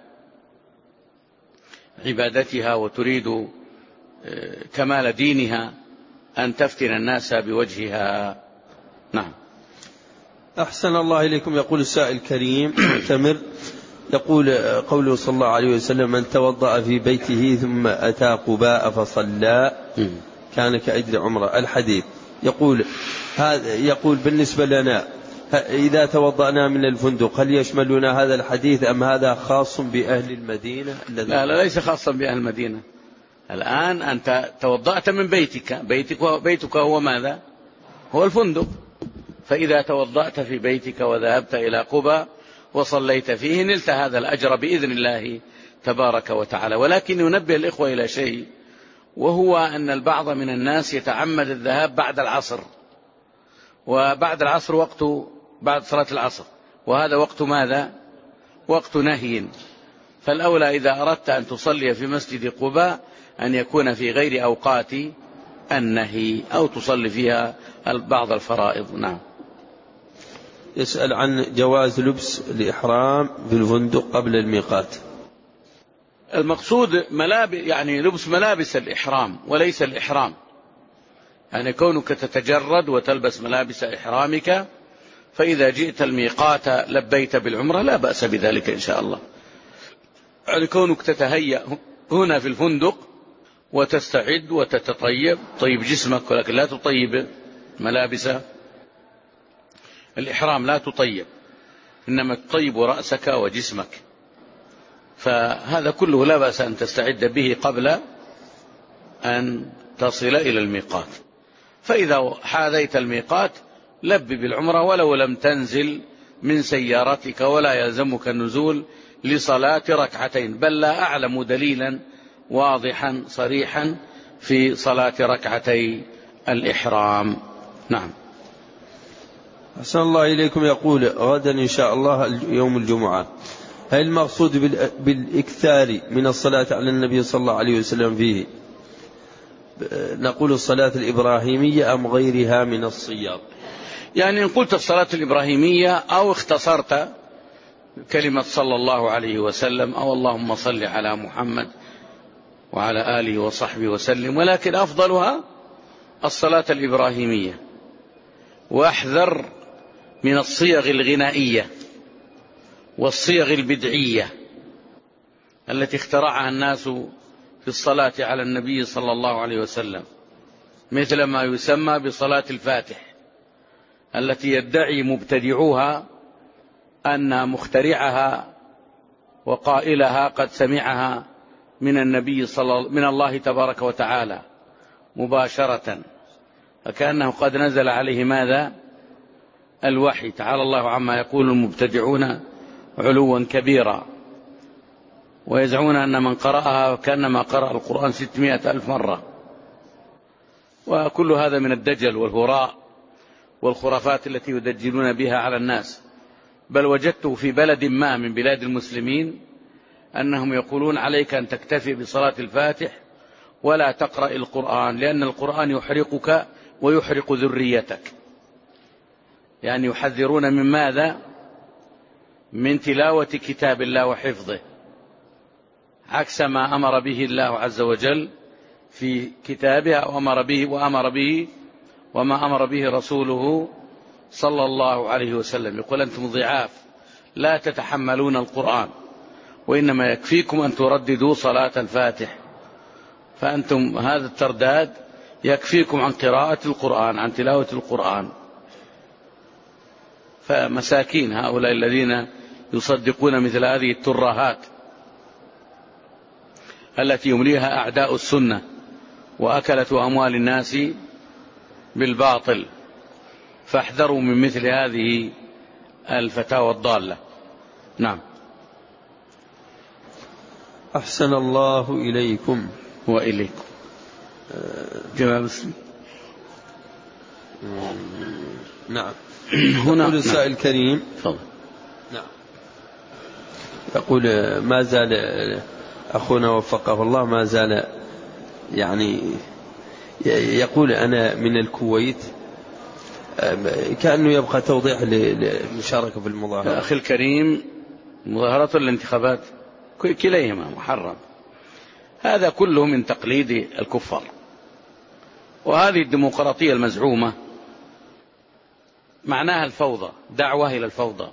عبادتها وتريد كمال دينها أن تفتن الناس بوجهها. نعم. أحسن الله إليكم. يقول السائل الكريم معتمر، يقول قوله صلى الله عليه وسلم من توضأ في بيته ثم أتى قباء فصلى كان كأجر عمره، الحديث. يقول هذا يقول بالنسبة لنا إذا توضأنا من الفندق هل يشملنا هذا الحديث أم هذا خاص بأهل المدينة؟ لا لا ليس خاصا بأهل المدينة. الآن أنت توضأت من بيتك، بيتك, بيتك هو ماذا؟ هو الفندق. فإذا توضأت في بيتك وذهبت إلى قبى وصليت فيه نلت هذا الأجر بإذن الله تبارك وتعالى. ولكن ينبه الإخوة إلى شيء، وهو أن البعض من الناس يتعمد الذهاب بعد العصر، وبعد العصر وقت بعد صلاة العصر، وهذا وقت ماذا؟ وقت نهي. فالأولى إذا أردت أن تصلي في مسجد قباء أن يكون في غير أوقات النهي، أو تصلي فيها بعض الفرائض. نعم. يسأل عن جواز لبس الإحرام في الفندق قبل الميقات. المقصود ملابس، يعني لبس ملابس الإحرام وليس الإحرام، يعني كونك تتجرد وتلبس ملابس إحرامك، فإذا جئت الميقات لبيت بالعمرة لا بأس بذلك إن شاء الله. يعني كونك تتهيأ هنا في الفندق وتستعد وتتطيب، طيب جسمك، ولكن لا تطيب ملابس الإحرام، لا تطيب، إنما تطيب رأسك وجسمك. فهذا كله لا بأس أن تستعد به قبل أن تصل إلى الميقات. فإذا حاذيت الميقات لب بالعمرة ولو لم تنزل من سيارتك، ولا يلزمك النزول لصلاة ركعتين، بل لا أعلم دليلا واضحا صريحا في صلاة ركعتي الإحرام. نعم. أحسن الله إليكم. يقول غدا إن شاء الله يوم الجمعة، هل المقصود بالإكثار من الصلاة على النبي صلى الله عليه وسلم فيه نقول الصلاة الإبراهيمية أم غيرها من الصيام؟ يعني إن قلت الصلاة الإبراهيمية أو اختصرت كلمة صلى الله عليه وسلم أو اللهم صل على محمد وعلى آله وصحبه وسلم، ولكن أفضلها الصلاة الإبراهيمية. واحذر من الصيغ الغنائية والصيغ البدعية التي اخترعها الناس في الصلاة على النبي صلى الله عليه وسلم، مثل ما يسمى بصلاة الفاتح، التي يدعي مبتدعوها أن مخترعها وقائلها قد سمعها من النبي صلى من الله تبارك وتعالى مباشرة، فكأنه قد نزل عليه ماذا؟ الوحي. تعالى الله عما يقول المبتدعون علوا كبيرا، ويزعمون أن من قرأها كأنما قرأ القرآن ستمائة ألف مرة. وكل هذا من الدجل والهراء والخرافات التي يدجلون بها على الناس. بل وجدت في بلد ما من بلاد المسلمين أنهم يقولون عليك أن تكتفي بصلاة الفاتح ولا تقرأ القرآن، لأن القرآن يحرقك ويحرق ذريتك. يعني يحذرون من ماذا؟ من تلاوة كتاب الله وحفظه، عكس ما أمر به الله عز وجل في كتابه، أو أمر به وأمر به وما أمر به رسوله صلى الله عليه وسلم. يقول أنتم ضعاف لا تتحملون القرآن، وإنما يكفيكم أن ترددوا صلاة الفاتح، فأنتم هذا الترداد يكفيكم عن قراءة القرآن، عن تلاوة القرآن. فمساكين هؤلاء الذين يصدقون مثل هذه الترهات التي يمليها أعداء السنة وأكلة أموال الناس بالباطل، فاحذروا من مثل هذه الفتاوى الضالة. نعم. أحسن الله إليكم وإليكم. جواب مسلم. نعم. هنا يقول السائل الكريم فضل. نعم. يقول ما زال أخونا وفقه الله ما زال يعني يقول أنا من الكويت، كأنه يبقى توضيح للمشاركة في المظاهرة. أخي الكريم، مظاهرة الانتخابات كليهما محرم، هذا كله من تقليد الكفار. وهذه الديمقراطية المزعومة معناها الفوضى، دعوة إلى الفوضى.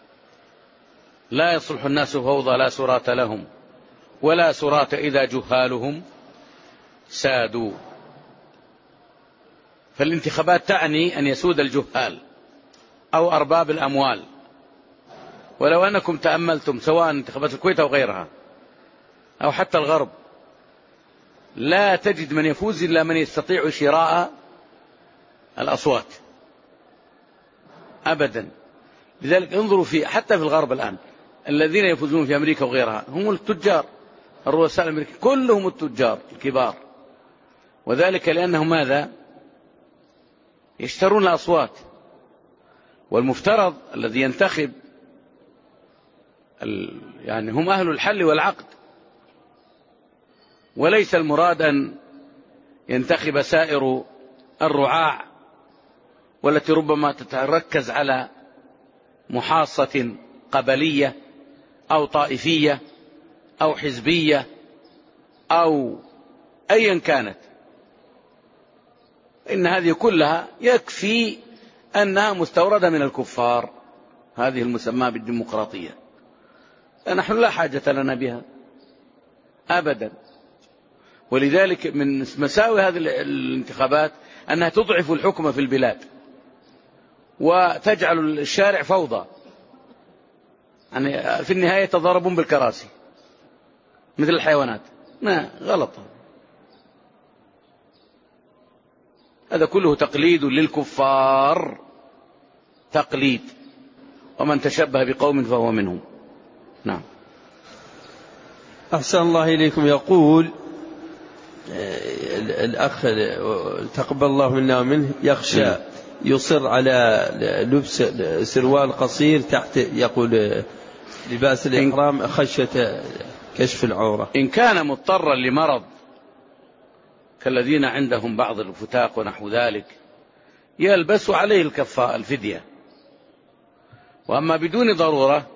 لا يصلح الناس فوضى لا سرات لهم، ولا سرات إذا جهالهم سادوا. فالانتخابات تعني أن يسود الجهال أو أرباب الأموال. ولو أنكم تأملتم سواء انتخابات الكويت أو غيرها أو حتى الغرب، لا تجد من يفوز إلا من يستطيع شراء الأصوات أبدا. لذلك انظروا في حتى في الغرب الآن الذين يفوزون في أمريكا وغيرها هم التجار، الرؤساء الأمريكيين كلهم التجار الكبار، وذلك لأنهم ماذا؟ يشترون الأصوات. والمفترض الذي ينتخب يعني هم أهل الحل والعقد، وليس المراد أن ينتخب سائر الرعاع والتي ربما تتركز على محاصة قبلية أو طائفية أو حزبية أو أيا كانت. إن هذه كلها يكفي أنها مستوردة من الكفار، هذه المسمى بالديمقراطية، نحن لا حاجة لنا بها أبدا. ولذلك من مساوئ هذه الانتخابات أنها تضعف الحكم في البلاد وتجعل الشارع فوضى، يعني في النهاية يتضاربون بالكراسي مثل الحيوانات. لا، غلط، هذا كله تقليد للكفار، تقليد، ومن تشبه بقوم فهو منهم. نعم. أحسن الله إليكم. يقول الأخ تقبل الله منا ومنه يخشى يصر على لبس سروال قصير تحت، يقول لباس الإحرام خشية كشف العورة. إن كان مضطرا لمرض كالذين عندهم بعض الفتاق ونحو ذلك يلبس عليه الكفاء الفدية. وأما بدون ضرورة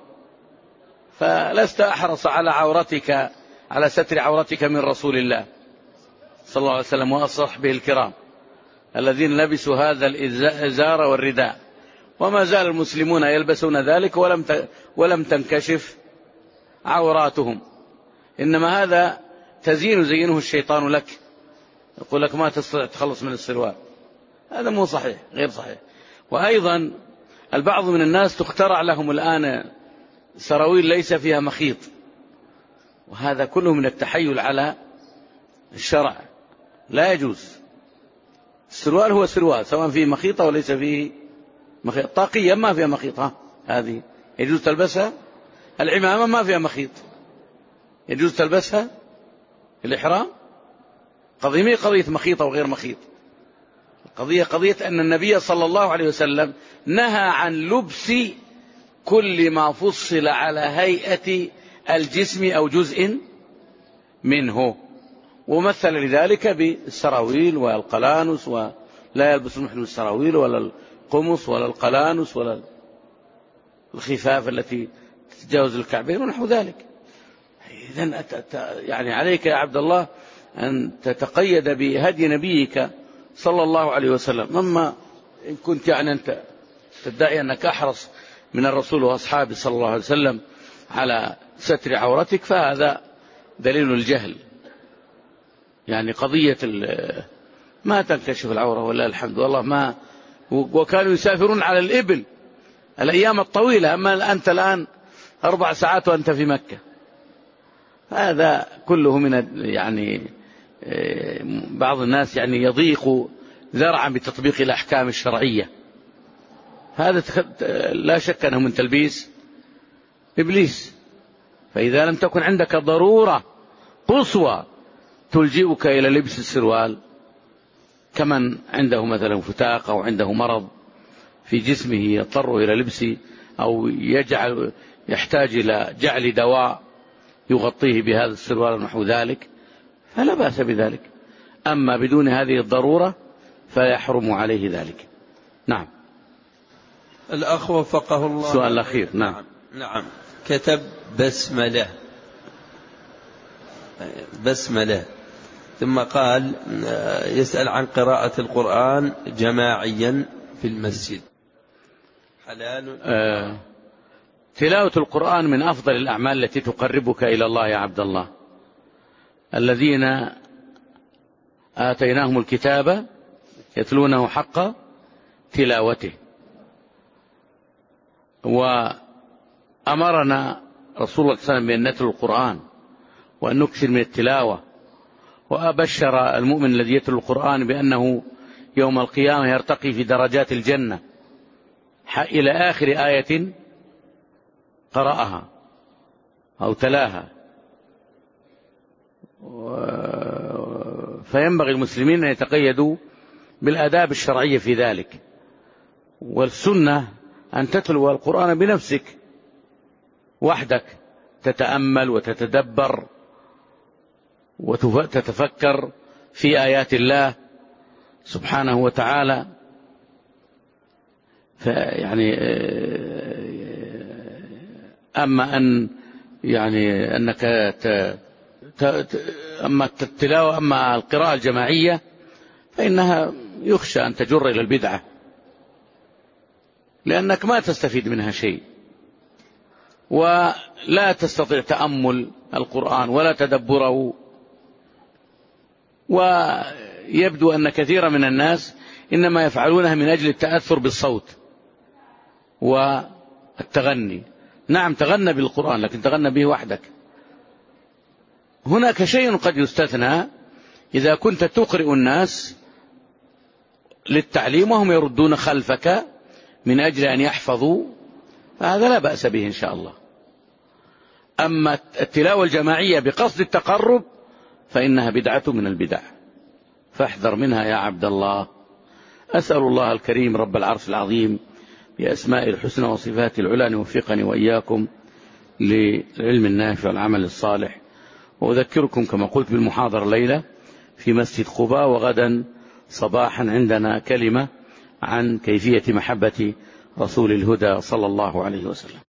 فلست أحرص على عورتك، على ستر عورتك من رسول الله صلى الله عليه وسلم وأصحابه الكرام الذين لبسوا هذا الإزار والرداء، وما زال المسلمون يلبسون ذلك ولم ولم تنكشف عوراتهم. إنما هذا تزيين زينه الشيطان لك، يقول لك ما تستطيع تخلص من السروال، هذا مو صحيح، غير صحيح. وأيضا البعض من الناس تخترع لهم الآن سراويل ليس فيها مخيط، وهذا كله من التحيل على الشرع، لا يجوز. السروال هو سروال سواء فيه مخيط أو ليس فيه مخيط. طاقية ما فيها مخيط، ها هذه يجوز تلبسها. العمامة ما فيها مخيط يجوز تلبسها. الإحرام قضية مي قضية مخيط أو غير مخيط، القضية قضية أن النبي صلى الله عليه وسلم نهى عن لبس كل ما فصل على هيئة الجسم أو جزء منه، ومثل لذلك بالسراويل والقلانس، ولا يلبس المحرم السراويل ولا القمص ولا القلانس ولا الخفاف التي تتجاوز الكعبين ونحو ذلك. إذن يعني عليك يا عبد الله أن تتقيد بهدي نبيك صلى الله عليه وسلم. أما إن كنت يعني أنت تدعي أنك أحرص من الرسول وأصحابه صلى الله عليه وسلم على ستر عورتك فهذا دليل الجهل. يعني قضية ما تنكشف العورة ولا الحمد والله ما، وكانوا يسافرون على الإبل الأيام الطويلة، أما أنت الآن أربع ساعات وأنت في مكة. هذا كله من يعني بعض الناس يعني يضيق ذرعا بتطبيق الأحكام الشرعية. هذا لا شك أنه من تلبيس إبليس. فإذا لم تكن عندك ضرورة قصوى تلجئك إلى لبس السروال كمن عنده مثلا فتاق أو عنده مرض في جسمه يضطر إلى لبس أو يجعل يحتاج إلى جعل دواء يغطيه بهذا السروال ونحو ذلك فلا بأس بذلك. أما بدون هذه الضرورة فيحرم عليه ذلك. نعم. الأخ وفقه الله. السؤال الأخير. نعم. نعم. كتب بسملة بسملة ثم قال يسأل عن قراءة القرآن جماعيا في المسجد حلال. آه تلاوة القرآن من أفضل الأعمال التي تقربك إلى الله يا عبد الله. الذين آتيناهم الكتاب يتلونه حق تلاوته. وأمرنا رسول الله صلى الله عليه وسلم بأن نتلو القرآن وأن نكثر من التلاوة، وأبشر المؤمن الذي يتلو القرآن بأنه يوم القيامة يرتقي في درجات الجنة إلى آخر آية قرأها أو تلاها. فينبغي المسلمين أن يتقيدوا بالآداب الشرعية في ذلك. والسنة أن تتلو القرآن بنفسك وحدك، تتأمل وتتدبر وتتفكر في آيات الله سبحانه وتعالى. فيعني أما أن يعني أنك أما التلاوة أما القراءة الجماعية فإنها يخشى أن تجر إلى البدعة، لأنك ما تستفيد منها شيء، ولا تستطيع تأمل القرآن ولا تدبره. ويبدو أن كثيرا من الناس إنما يفعلونها من أجل التأثر بالصوت والتغني. نعم تغنى بالقرآن، لكن تغنى به وحدك. هناك شيء قد يستثنى، إذا كنت تقرئ الناس للتعليم وهم يردون خلفك من أجل أن يحفظوا، فهذا لا بأس به إن شاء الله. أما التلاوة الجماعية بقصد التقرب فإنها بدعة من البدع، فاحذر منها يا عبد الله. أسأل الله الكريم رب العرش العظيم بأسماء الحسنى وصفات العلى أن يوفقني وإياكم للعلم النافع والعمل الصالح. وأذكركم كما قلت بالمحاضرة الليلة في مسجد قباء، وغدا صباحا عندنا كلمة عن كيفية محبة رسول الهدى صلى الله عليه وسلم.